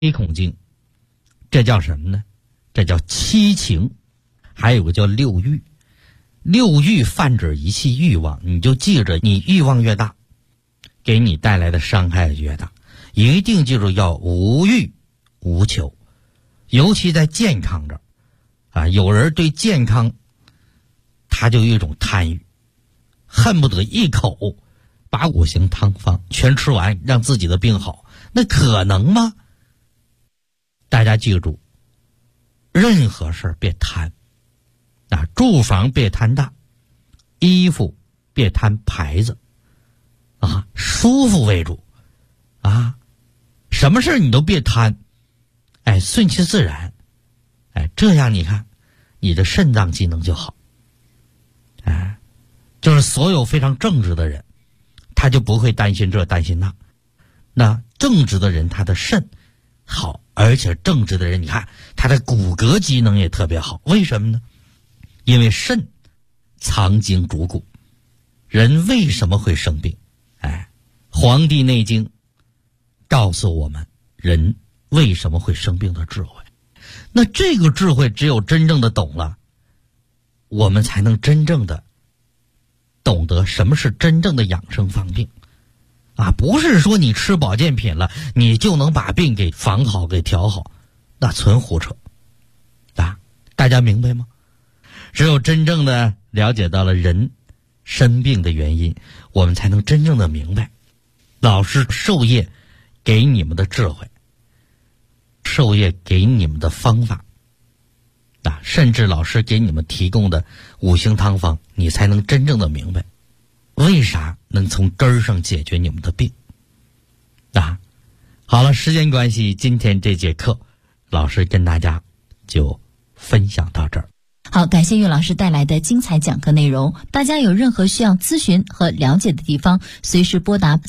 七孔经，这叫什么呢？这叫七情。还有个叫六欲。六欲泛指一切欲望，你就记着，你欲望越大，给你带来的伤害越大。一定记住要无欲无求，尤其在健康这儿啊，有人对健康他就有一种贪欲，恨不得一口把五行汤方全吃完，让自己的病好，那可能吗？大家记住，任何事儿别贪啊，住房别贪大，衣服别贪牌子啊，舒服为主啊，什么事你都别贪，哎，顺其自然，哎，这样你看你的肾脏机能就好，哎，就是所有非常正直的人，他就不会担心这担心那。那正直的人他的肾好，而且正直的人你看他的骨骼机能也特别好，为什么呢？因为肾藏精主骨。人为什么会生病？哎，《黄帝内经》告诉我们人为什么会生病的智慧。那这个智慧只有真正的懂了，我们才能真正的懂得什么是真正的养生防病啊！不是说你吃保健品了你就能把病给防好给调好，那纯胡扯啊！大家明白吗？只有真正的了解到了人生病的原因，我们才能真正的明白老师授业给你们的智慧，授业给你们的方法啊，甚至老师给你们提供的五行汤方，你才能真正的明白为啥能从根儿上解决你们的病啊。好了，时间关系，今天这节课老师跟大家就分享到这儿。 好，感谢岳老师带来的精彩讲课内容。大家有任何需要咨询和了解的地方，随时拨打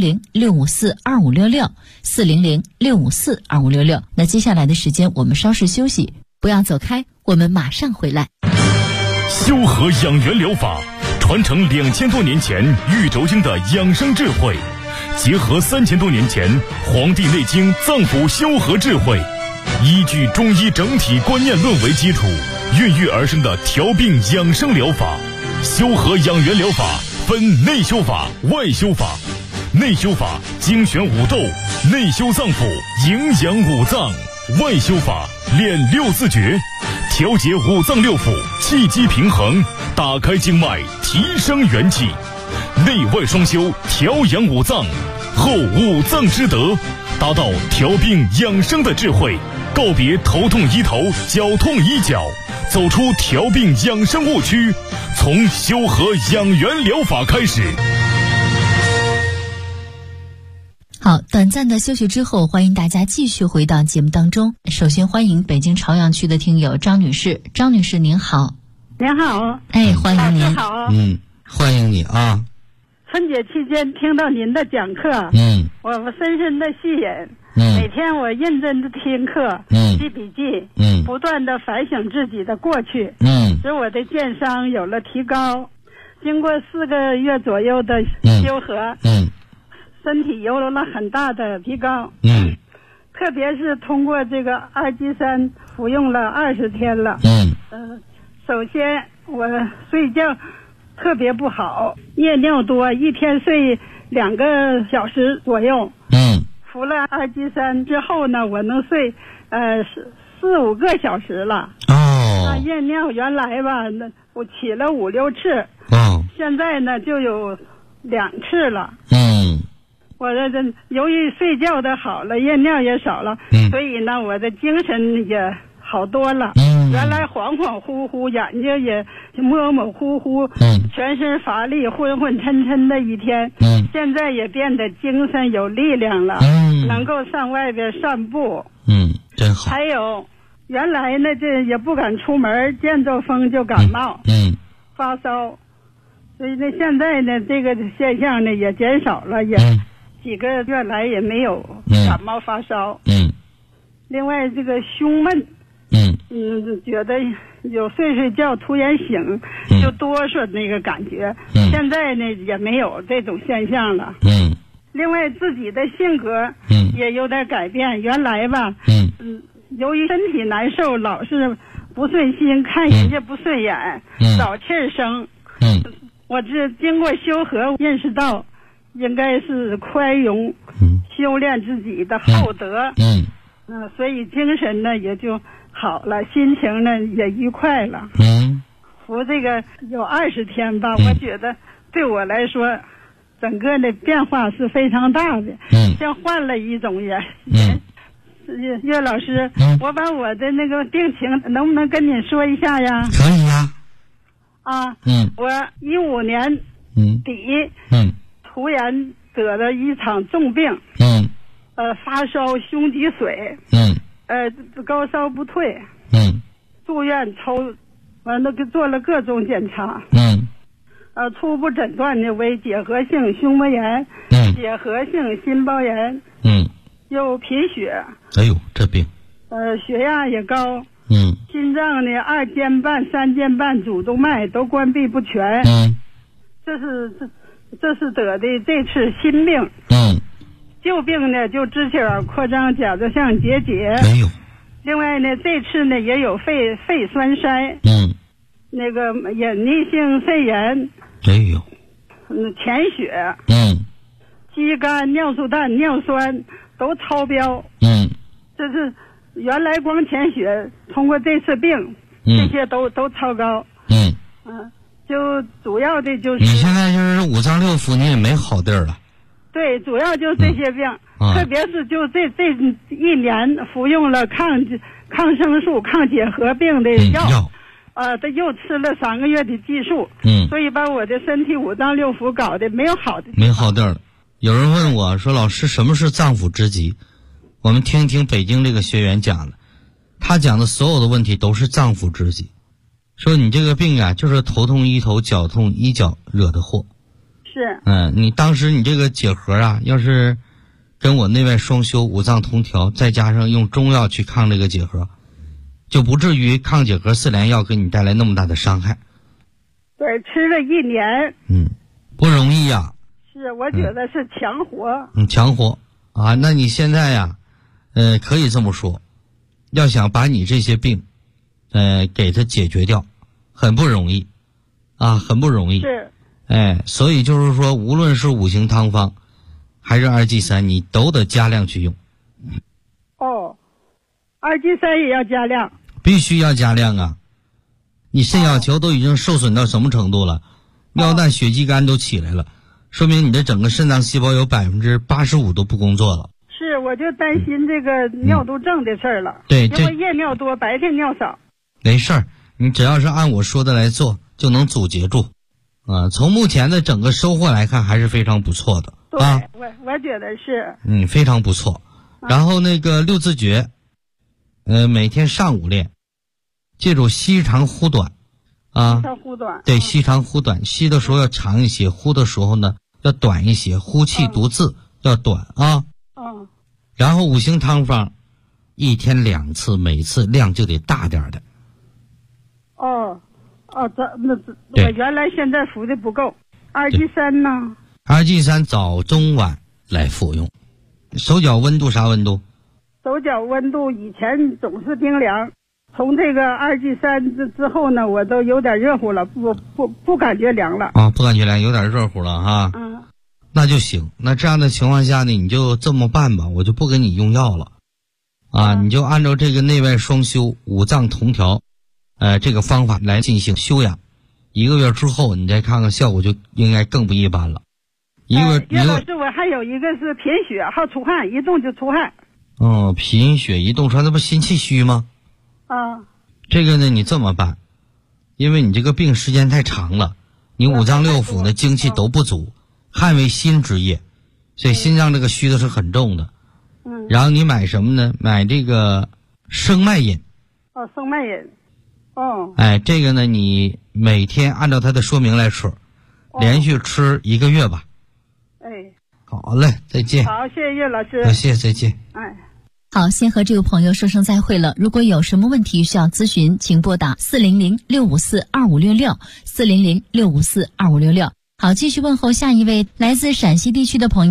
400-654-2566 400-654-2566。那接下来的时间我们稍事休息，不要走开，我们马上回来。 修和养元疗法传承2000多年前玉轴经的养生智慧，结合3000多年前《黄帝内经》脏腑修和智慧，依据中医整体观念论为基础孕育而生的调病养生疗法。修和养元疗法分内修法、外修法。内修法精选五斗，内修脏腑，营养五脏；外修法练六字诀，调节五脏六腑，气机平衡，打开经脉，提升元气。内外双修，调养五脏，后五脏之德，达到调病养生的智慧，告别头痛医头，脚痛医脚，走出调病养生误区，从修和养元疗法开始。 好，短暂的休息之后，欢迎大家继续回到节目当中。首先欢迎北京朝阳区的听友张女士。张女士您好。 您好。 哎，欢迎您。 好。 欢迎你啊。 春节期间听到您的讲课，我深深的吸引。每天我认真的听课，记笔记，不断的反省自己的过去，使我的健商有了提高。经过4个月左右的修和，身体有了很大的提高。特别是通过这个二级3服用了20天了。首先我睡觉特别不好，夜尿多，一天睡2个小时左右。服了二级3之后呢，我能睡4-5个小时了。夜尿原来吧，我起了5-6次，现在呢就有2次了。我这由于睡觉的好了，夜尿也少了，所以呢我的精神也好多了。原来恍恍惚惚，眼睛也模模糊糊，全身乏力，昏昏沉沉的一天。现在也变得精神有力量了，能够上外边散步。 真好。 还有原来呢这也不敢出门，见着风就感冒，发烧，所以呢现在呢这个现象呢也减少了，也几个月来也没有感冒发烧。另外这个胸闷，觉得有睡觉突然醒就哆嗦那个感觉，现在呢也没有这种现象了。 另外自己的性格也有点改变。原来吧，由于身体难受，老是不顺心，看人家不顺眼，找气儿生。我这经过修和认识到，应该是宽容，修炼自己的厚德。所以精神呢也就好了，心情呢也愉快了。服这个有20天吧，我觉得对我来说，整个的变化是非常大的。像换了一种人。岳老师，我把我的那个病情能不能跟你说一下呀？ 可以呀。 我15年底，突然得了一场重病。发烧、胸积水。高烧不退。住院完了做了各种检查。初步诊断呢为结核性胸膜炎。结核性心包炎。又贫血。 哎呦，这病。 血压也高。心脏呢2间半、3间半主动脉都关闭不全。这是得的这次新病。旧病呢就支气管扩张、甲状腺结节。 哎呦。 另外呢，这次呢也有肺栓塞。那个隐匿性肺炎。 哎呦。 潜血。肌酐、尿素氮、尿酸都超标。这是原来光潜血，通过这次病，这些都超高。就主要的就是你现在就是五脏六腑你也没好地儿了。 对，主要就是这些病，特别是就这1年服用了抗生素、抗结核病的药。他又吃了3个月的激素。所以把我的身体五脏六腑搞得没有好的， 没好地儿了。有人问我说：“老师，什么是脏腑之疾？”我们听一听北京这个学员讲的，他讲的所有的问题都是脏腑之疾。说你这个病啊，就是头痛医头，脚痛医脚惹的祸。 是。 你当时你这个结核啊，要是跟我内外双修、五脏同调，再加上用中药去抗这个结核，就不至于抗结核4联药给你带来那么大的伤害。 对，吃了1年。 不容易呀。 是，我觉得是强活。 强活啊！那你现在呀，可以这么说，要想把你这些病，给它解决掉，很不容易，很不容易。 是。 所以就是说，无论是5行汤方，还是2G3，你都得加量去用。 2G3也要加量。 必须要加量啊！你肾小球都已经受损到什么程度了？尿氮、血肌酐都起来了，说明你的整个肾脏细胞有85%都不工作了。 是，我就担心这个尿毒症的事儿了。 对， 因为夜尿多，白天尿少。 没事儿，你只要是按我说的来做，就能阻截住。从目前的整个收获来看，还是非常不错的。 对，我觉得是。 非常不错。然后那个6字诀，每天上午练，记住吸长呼短。 吸长呼短。 对，吸长呼短，吸的时候要长一些，呼的时候呢要短一些，呼气读字要短啊。然后5行汤方，1天2次，每次量就得大点的。 我原来现在服的不够。2G3呢 ？2G3早中晚来服用。手脚温度啥温度？ 手脚温度以前总是冰凉，从这个2G3之后呢，我都有点热乎了，不感觉凉了。 不感觉凉，有点热乎了哈。那就行。那这样的情况下呢，你就这么办吧，我就不给你用药了。你就按照这个内外双修、五脏同调，这个方法来进行修养。1个月之后，你再看看效果，就应该更不一般了。 岳老师，我还有一个是贫血，好出汗，一动就出汗。 贫血一动出汗，那不心气虚吗？这个呢，你这么办，因为你这个病时间太长了，你五脏六腑的精气都不足，汗为心之液，所以心脏这个虚的是很重的。然后你买什么呢？买这个生脉饮。 生脉饮。 这个呢，你每天按照它的说明来吃，连续吃1个月吧。好嘞，再见。 好，谢谢岳老师。 谢谢，再见。 好，先和这位朋友说声再会了。如果有什么问题需要咨询，请拨打400-654-2566 400-654-2566。好，继续问候下一位来自陕西地区的朋友。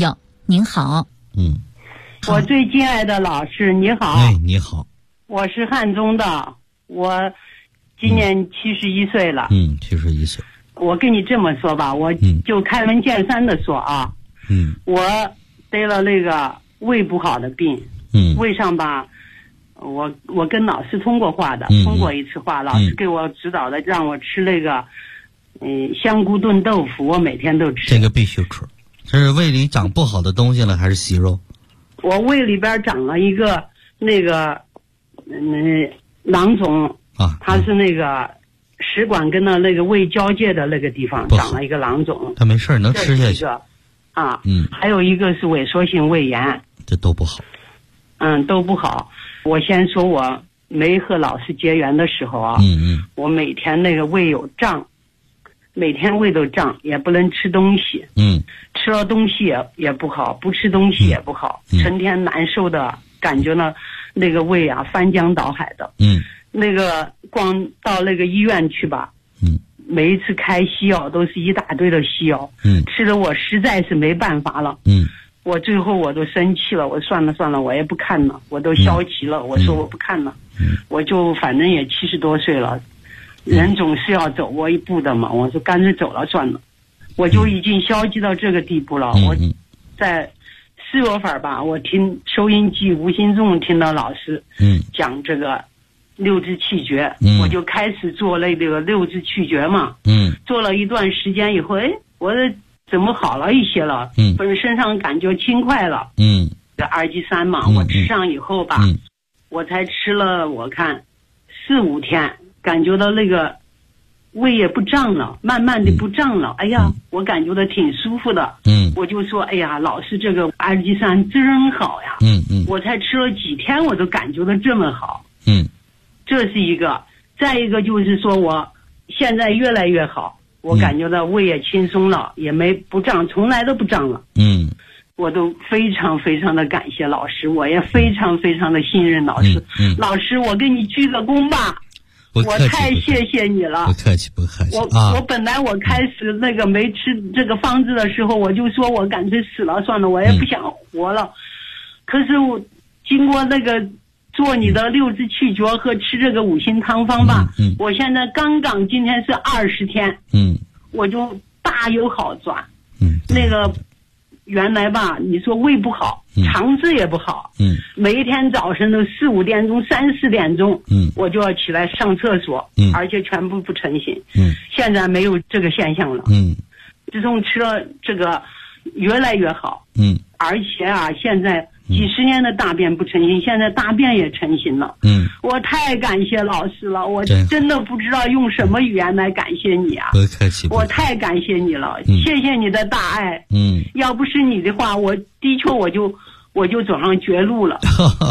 您好。 我最敬爱的老师，你好。 哎，你好。 我是汉中的，我今年71岁了。 71岁。 我跟你这么说吧，我就开门见山的说啊。我得了那个胃不好的病。胃上吧，我跟老师通过话的，通过一次话，老师给我指导的，让我吃那个香菇炖豆腐，我每天都吃。 这个必须吃。这是胃里长不好的东西了，还是息肉？ 我胃里边长了一个那个囊肿啊， 它是那个食管跟那个胃交界的那个地方长了一个囊肿。 它没事，能吃下去。 还有一个是萎缩性胃炎， 这都不好。 都不好。我先说我没和老师结缘的时候啊，我每天那个胃有胀，每天胃都胀，也不能吃东西。吃了东西也不好，不吃东西也不好，成天难受的感觉呢，那个胃啊翻江倒海的。那个光到那个医院去吧，每一次开西药都是一大堆的西药，吃的我实在是没办法了。我最后我都生气了，我算了，我也不看了，我都消极了，我说我不看了，我就反正也70多岁了，人总是要走过一步的嘛，我说干脆走了算了，我就已经消极到这个地步了。我在4月份吧，我听收音机无形中听到老师讲这个六支气诀，我就开始做那个六支气诀嘛，做了一段时间以后，我怎么好了一些了？本身上感觉轻快了。这2G3嘛，我吃上以后吧，我才吃了，我看4、5天，感觉到那个胃也不胀了，慢慢的不胀了。哎呀，我感觉到挺舒服的。我就说，哎呀，老师这个2G3真好呀。我才吃了几天，我都感觉到这么好。这是一个。再一个就是说我现在越来越好。我感觉到胃也轻松了，也不胀，从来都不胀了。我都非常非常的感谢老师，我也非常非常的信任老师。老师，我给你鞠个躬吧，我太谢谢你了。 不客气。 我本来我开始那个没吃这个方子的时候，我就说我干脆死了算了，我也不想活了。可是我经过那个做你的六支气诀和吃这个5行汤方吧，我现在刚今天是20天，我就大有好转。那个原来吧，你说胃不好，肠子也不好，每一天早晨都4、5点钟、3、4点钟，我就要起来上厕所，而且全部不成型。现在没有这个现象了。自从吃了这个，越来越好。而且啊，现在几十年的大便不成形，现在大便也成型了。我太感谢老师了，我真的不知道用什么语言来感谢你啊！ 不客气， 我太感谢你了，谢谢你的大爱。要不是你的话，我的确我就走上绝路了。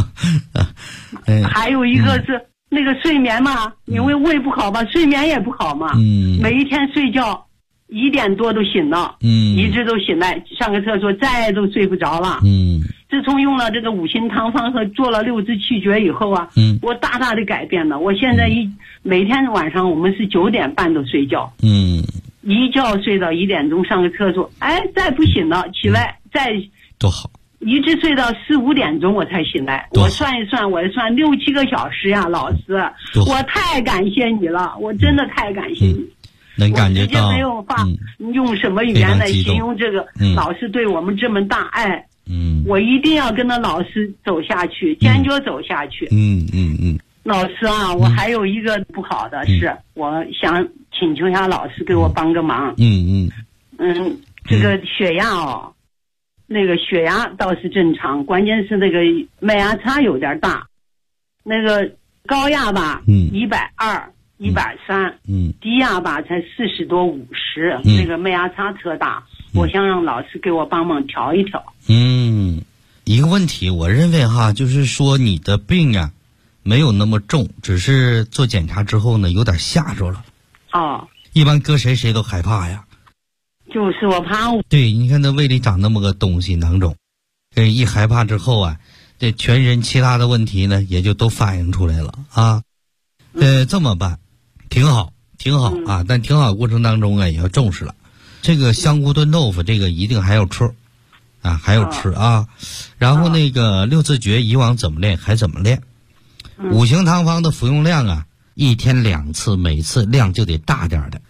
还有一个是那个睡眠嘛，因为胃不好吧，睡眠也不好嘛。每一天睡觉1点多都醒了，一直都醒来上个厕所，再都睡不着了。自从用了这个5行汤方和做了六支气诀以后啊，我大大的改变了。我现在每天晚上我们是9点半都睡觉，一觉睡到1点钟上个厕所，再不醒了起来再多好， 一直睡到4、5点钟我才醒来。我算一算，我算6、7个小时呀，老师，我太感谢你了，我真的太感谢你。 能感觉到， 我直接没有话用什么语言来形容这个老师对我们这么大爱。我一定要跟着老师走下去，坚决走下去。老师啊，我还有一个不好的是，我想请求一下老师给我帮个忙。这个血压那个血压倒是正常，关键是那个脉压差有点大，那个高压吧120、130，低压吧才40多50，那个脉压差特大。我想让老师给我帮忙调一调。 一个问题，我认为就是说你的病啊没有那么重，只是做检查之后呢有点吓着了。一般搁谁都害怕呀。 就是我怕。 对，你看那胃里长那么个东西囊肿，一害怕之后啊，这全身其他的问题呢也就都反映出来了啊。这么办，挺好啊，但挺好过程当中啊也要重视了。这个香菇炖豆腐这个一定还要吃， 啊，还有吃啊。然后那个六字诀以往怎么练还怎么练。五行汤方的服用量啊，1天2次，每次量就得大点的。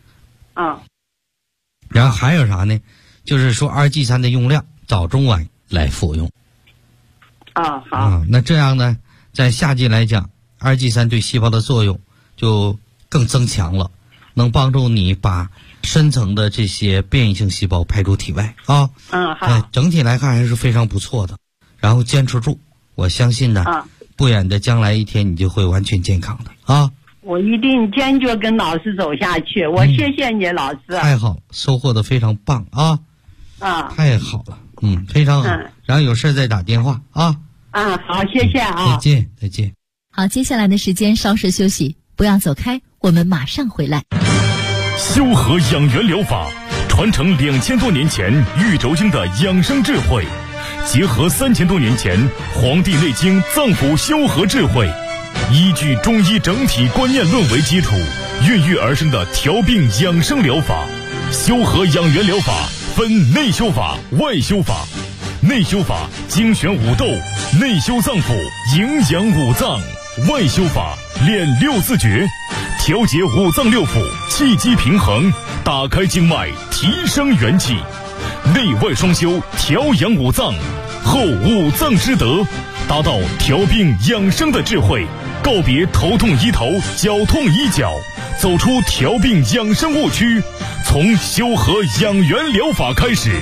然后还有啥呢？就是说2G3的用量，早中晚来服用。 好。 那这样呢，在夏季来讲，2G3对细胞的作用就更增强了，能帮助你把深层的这些变异性细胞排出体外啊。 好。 整体来看还是非常不错的。然后坚持住，我相信呢，不远的将来一天你就会完全健康的啊。 我一定坚决跟老师走下去。我谢谢你，老师。 太好了，收获的非常棒啊。太好了，非常好。然后有事再打电话啊。 好，谢谢啊。 再见。 好，接下来的时间稍事休息，不要走开，我们马上回来。 修和养元疗法传承2000多年前玉轴经的养生智慧，结合3000多年前《黄帝内经》脏腑修和智慧，依据中医整体观念论为基础，孕育而生的调病养生疗法。修和养元疗法分内修法、外修法。内修法精选五斗，内修脏腑，营养五脏；外修法练六字诀，调节五脏六腑，气机平衡，打开经脉，提升元气。内外双修，调养五脏，后五脏之德，达到调病养生的智慧，告别头痛医头，脚痛医脚，走出调病养生误区，从修和养元疗法开始。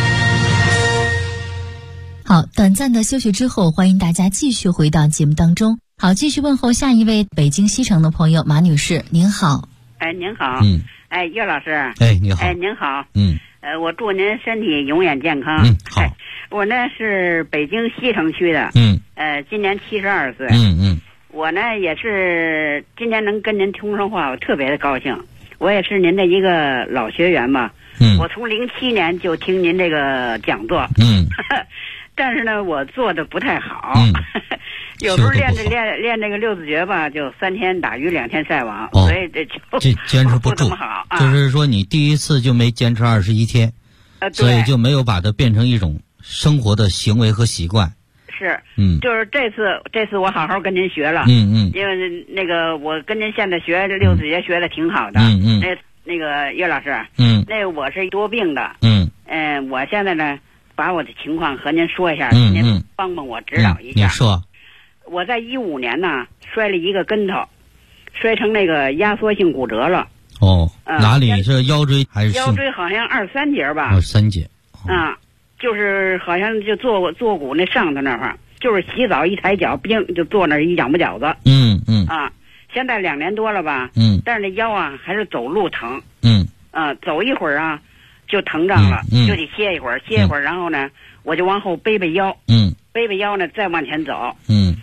好，短暂的休息之后，欢迎大家继续回到节目当中。好，继续问候下一位北京西城的朋友马女士，您好。 您好。岳老师。 你好。 您好。我祝您身体永远健康。 好。 我呢是北京西城区的。今年72岁。我呢也是今天能跟您通上话，我特别的高兴。我也是您的一个老学员吧。我从07年就听您这个讲座。但是呢，我做的不太好，有时候练这个六字诀吧，就3天打鱼2天晒网，所以这坚持不住， 不怎么好啊。 就是说你第一次就没坚持21天，所以就没有把它变成一种生活的行为和习惯。 是，就是这次我好好跟您学了，因为那个我跟您现在学这六字诀学的挺好的，那个岳老师，那个我是多病的，我现在呢。把我的情况和您说一下，您帮帮我指导一下。 你说， 我在15年呢摔了一个跟头，摔成那个压缩性骨折了。 哪里是腰椎还是腰椎？好像23节吧。 3节。 就是好像就坐骨那上头那块儿，就是洗澡一抬脚，就坐那儿一仰不脚子。现在2年多了吧。但是那腰啊还是走路疼。走一会儿啊。就疼胀了，就得歇一会儿，然后呢，我就往后背腰，背腰呢，再往前走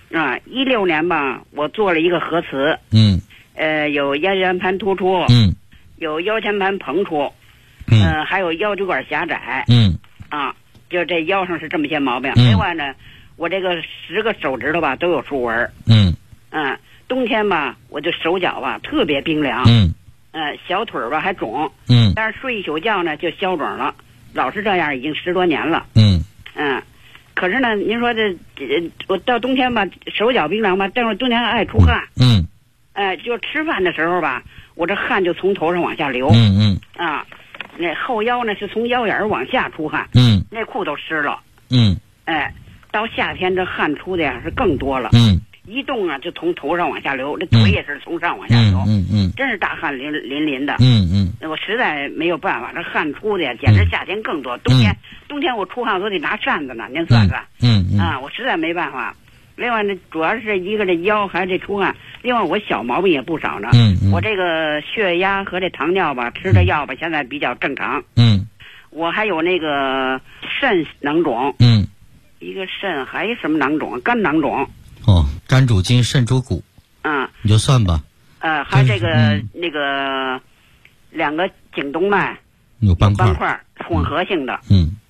，16年吧，我做了一个核磁，有腰间盘突出，有腰间盘膨出，还有腰椎管狭窄，就这腰上是这么些毛病。另外呢，我这个10个手指头吧都有竖纹，冬天吧，我就手脚吧特别冰凉，小腿吧还肿，但是睡一宿觉呢就消肿了，老是这样已经10多年了，可是呢，您说这我到冬天吧手脚冰凉吧，但是冬天爱出汗，就吃饭的时候吧，我这汗就从头上往下流，那后腰呢是从腰眼往下出汗，内裤都湿了，到夏天这汗出的呀是更多了，一动啊就从头上往下流，这腿也是从上往下流，真是大汗淋淋的，我实在没有办法，这汗出的呀简直夏天更多，冬天我出汗我都得拿扇子呢，您算算，我实在没办法。另外呢，主要是一个这腰还是这出汗，另外我小毛病也不少呢，我这个血压和这糖尿吧吃的药吧现在比较正常，我还有那个肾囊肿，一个肾还有什么囊肿，肝囊肿。 肝主筋，肾主骨。你就算吧。 还有这个那个2个颈动脉有斑块混合性的。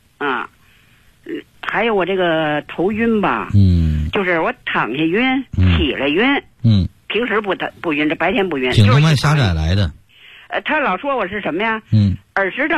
还有我这个头晕吧。就是我躺下晕，起来晕。平时不晕，这白天不晕。 颈动脉狭窄来的。 他老说我是什么呀？耳石症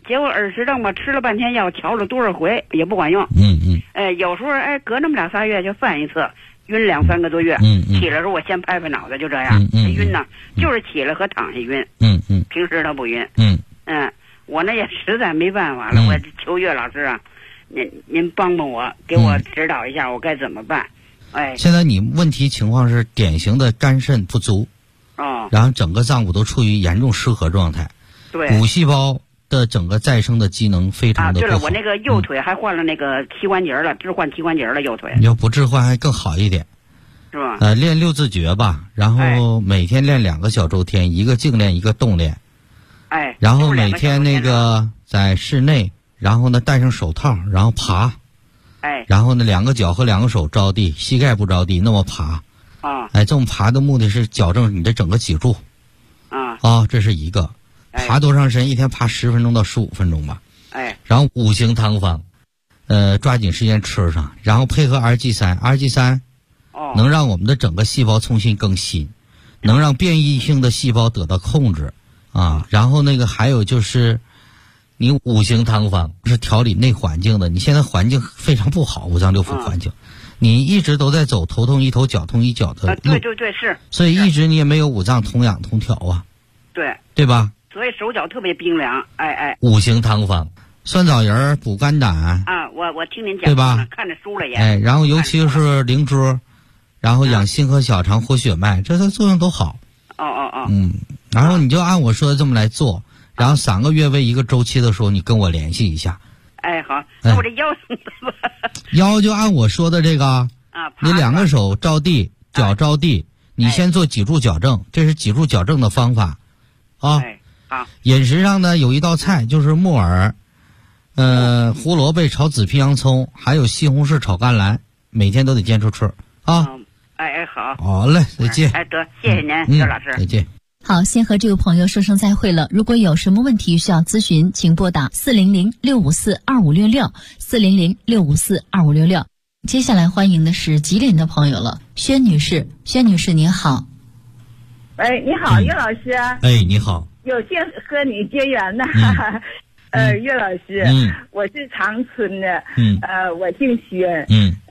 结果耳石症吧，吃了半天药，调了多少回也不管用。有时候隔那么2-3月就犯一次，晕2-3个多月。起来时候我先拍拍脑袋，就这样。晕呢，就是起来和躺下晕。平时他不晕。我那也实在没办法了，我求岳老师啊，您帮帮我，给我指导一下，我该怎么办？ 现在你问题情况是典型的肝肾不足。然后整个脏腑都处于严重失和状态。 对。 骨细胞的整个再生的机能非常的不好。 对了，我那个右腿还换了那个膝关节了，置换膝关节了，右腿。 你要不置换还更好一点， 是吧？ 练6字诀吧，然后每天练2个小周天，一个静练，一个动练。然后每天那个在室内，然后呢戴上手套，然后爬。然后呢2个脚和2个手着地，膝盖不着地，那么爬。这么爬的目的是矫正你的整个脊柱。这是一个。爬多长时间？一天爬10分钟到15分钟吧。然后5行汤方，抓紧时间吃上，然后配合 RG3，RG3，能让我们的整个细胞重新更新，能让变异性的细胞得到控制然后那个还有就是，你5行汤方是调理内环境的，你现在环境非常不好，五脏六腑环境。你一直都在走头痛医头，脚痛医脚的对是。 所以一直你也没有五脏同养同调啊。对吧？ 所以手脚特别冰凉。 5行汤方，酸枣仁补肝胆。 我听您讲， 对吧？ 看着书了也。 然后尤其是灵芝，然后养心和小肠，活血脉，这些作用都好。然后你就按我说的这么来做，然后3个月为一个周期的时候，你跟我联系一下。 好，那我这腰怎么办？ 腰就按我说的这个你2个手着地，脚着地，你先做脊柱矫正，这是脊柱矫正的方法好。饮食上呢有一道菜就是木耳，胡萝卜炒紫皮洋葱，还有西红柿炒甘蓝，每天都得坚持吃好。好嘞，再见。 得，谢谢您，岳老师。 再见。 好，先和这位朋友说声再会了。如果有什么问题需要咨询，请拨打400-654-2566，400-654-2566。接下来欢迎的是吉林的朋友了，宣女士。宣女士您好。 你好，岳老师。 你好。 有幸和你结缘呢。岳老师，我是长春的，我姓宣，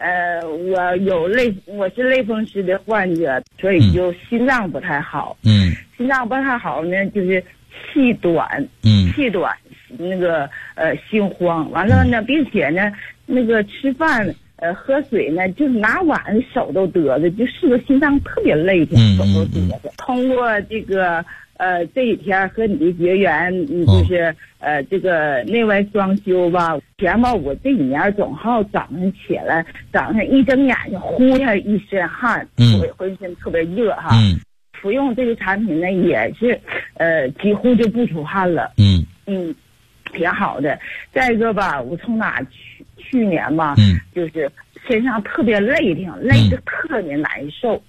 我是类风湿的患者，所以就心脏不太好，心脏不太好呢，就是气短，那个心慌，完了呢，并且呢，那个吃饭喝水呢，就是拿碗手都得的，就是个心脏特别累的，手都得的。通过这个这几天和你的结缘，就是这个内外双修吧。前吧，我这几年总好早上起来，早上一睁眼睛呼下一身汗，浑身特别热哈。服用这个产品呢，也是几乎就不出汗了。挺好的。再一个吧，我从哪去年吧，就是身上特别累挺，累得特别难受。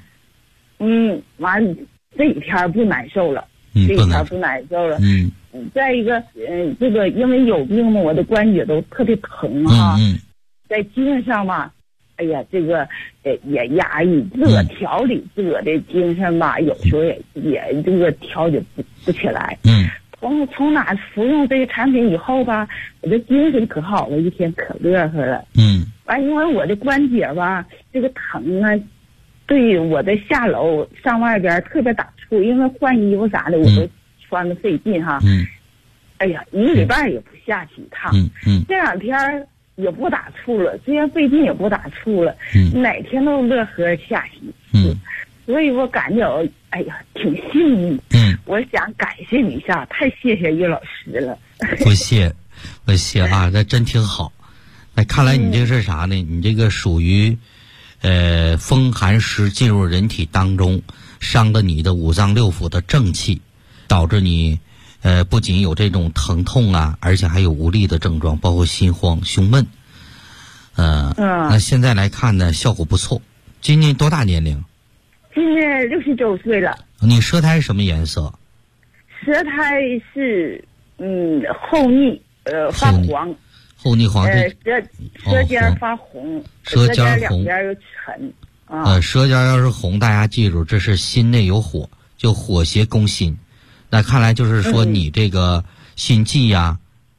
完这几天不难受了，再一个，这个因为有病嘛，我的关节都特别疼哈。在精神上嘛，哎呀，这个也压抑，自个调理自个的精神吧，有时候也这个调理不起来。从哪服用这个产品以后吧，我的精神可好了，一天可乐呵了。完，因为我的关节吧，这个疼啊，对我的下楼上外边特别打怵，因为换衣服啥的我都穿的费劲哈。哎呀，一个礼拜也不下去一趟。这2天也不打怵了，虽然费劲也不打怵了。哪天都乐呵下去。所以我感觉哎呀挺幸运。我想感谢你一下，太谢谢岳老师了。 不谢啊，那真挺好。那看来你这是啥呢？你这个属于风寒湿进入人体当中，伤的你的五脏六腑的正气，导致你不仅有这种疼痛啊，而且还有无力的症状，包括心慌胸闷。那现在来看呢，效果不错。今年多大年龄？ 今年60岁了。 你舌苔什么颜色？ 舌苔是厚腻，发黄。 厚腻黄， 舌尖发红， 舌尖两边又沉。 舌尖要是红，大家记住，这是心内有火，就火邪攻心。那看来就是说你这个心悸呀，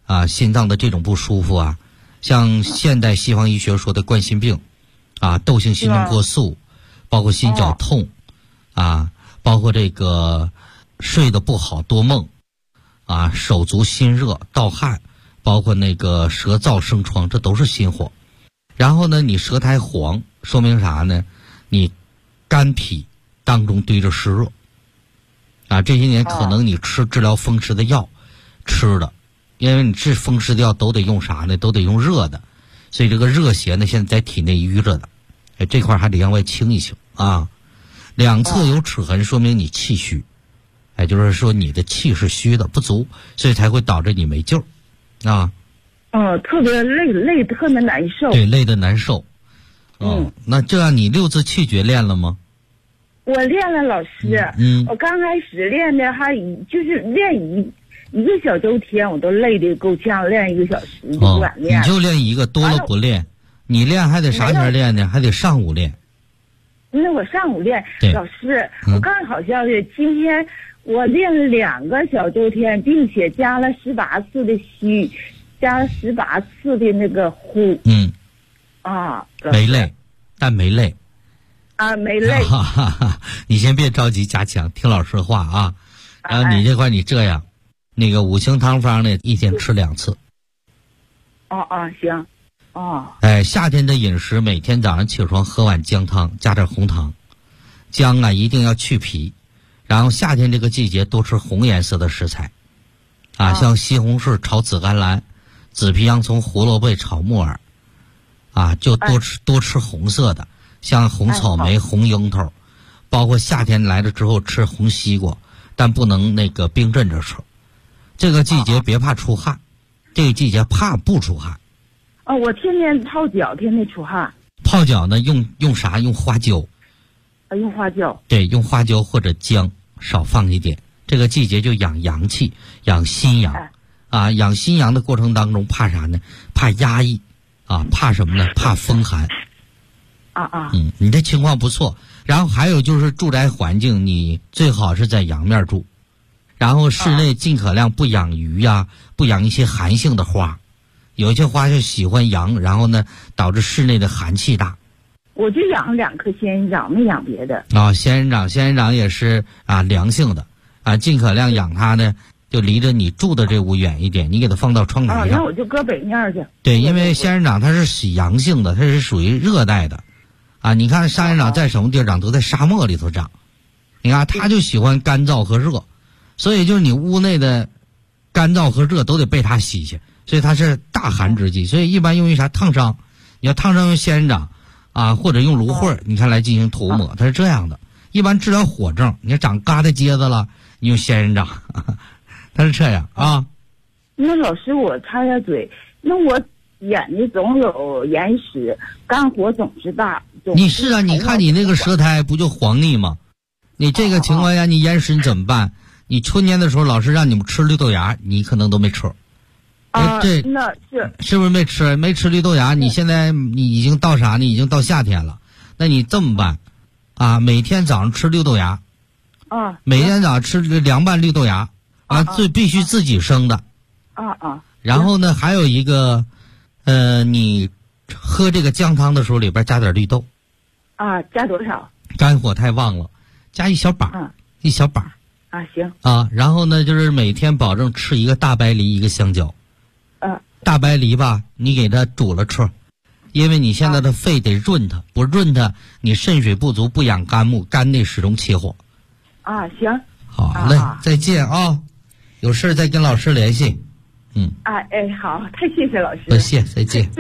啊心脏的这种不舒服啊，像现代西方医学说的冠心病啊，窦性心肌过速，包括心绞痛啊，包括这个睡得不好多梦啊，手足心热盗汗，包括那个舌燥生疮，这都是心火。然后呢，你舌苔黄说明啥呢？你肝脾当中堆着湿热啊，这些年可能你吃治疗风湿的药吃的，因为你治风湿的药都得用啥呢？都得用热的，所以这个热邪呢现在在体内淤着的，这块还得往外清一清啊。两侧有齿痕说明你气虚，就是说你的气是虚的不足，所以才会导致你没救啊。 特别累特别难受。 对，累得难受。那这样你六字气诀练了吗？ 我练了，老师。我刚开始练的还就是练一个小周天，我都累得够呛，练1个小时就不敢练。 你就练一个，多了不练。你练还得啥天练呢？还得上午练。 那我上午练，老师，我看好像是今天我练了2个小周天，并且加了18次的虚，加了18次的那个呼。 没累，但没累。 没累。 你先别着急加强，听老师话啊。然后你这块你这样，那个五行汤方呢，一天吃2次。 行。 夏天的饮食，每天早上起床喝碗姜汤，加点红糖。姜啊，一定要去皮。然后夏天这个季节多吃红颜色的食材，像西红柿炒紫甘蓝，紫皮洋葱、胡萝卜炒木耳，就多吃红色的，像红草莓、红樱桃，包括夏天来了之后吃红西瓜，但不能那个冰镇着吃。这个季节别怕出汗，这个季节怕不出汗。 我天天泡脚，天天出汗。 泡脚呢，用啥？用花椒。 用花椒。 对，用花椒或者姜，少放一点。这个季节就养阳气，养心阳。养心阳的过程当中，怕啥呢？怕压抑，怕什么呢？怕风寒。你的情况不错。然后还有就是住宅环境，你最好是在阳面住，然后室内尽可量不养鱼呀，不养一些寒性的花。有一些花就喜欢阳，然后呢，导致室内的寒气大。 我就养2棵仙人掌，没养别的。 仙人掌也是凉性的尽可量养它呢，就离着你住的这屋远一点，你给它放到窗台上。 那我就搁北面去。 对，因为仙人掌它是阳性的，它是属于热带的你看仙人掌在什么地方长？都在沙漠里头长。你看它就喜欢干燥和热，所以就是你屋内的干燥和热都得被它吸去。所以它是大寒之际，所以一般用于啥？烫伤。你要烫伤用仙人掌或者用芦荟，你看来进行涂抹，它是这样的。一般治疗火症，你看长疙瘩疖子了，你用仙人掌，它是这样那老师，我插下嘴，那我眼睛总有眼屎，肝火总是大。 你是你看你那个舌苔不就黄腻吗？你这个情况下你眼屎你怎么办？你春天的时候老师让你们吃绿豆芽，你可能都没吃。 那是不是没吃绿豆芽？你现在你已经到啥？你已经到夏天了。那你这么办每天早上吃绿豆芽每天早上吃凉拌绿豆芽必须自己生的然后呢还有一个你喝这个姜汤的时候里边加点绿豆加多少？ 肝火太旺了，加一小把一小把行然后呢就是每天保证吃一个大白梨，一个香蕉。大白梨吧，你给它煮了吃，因为你现在的肺得润它，不润它，你肾水不足，不养肝木，肝内始终起火。 行。 好嘞，再见有事再跟老师联系。 好，太谢谢老师。 不谢，再见。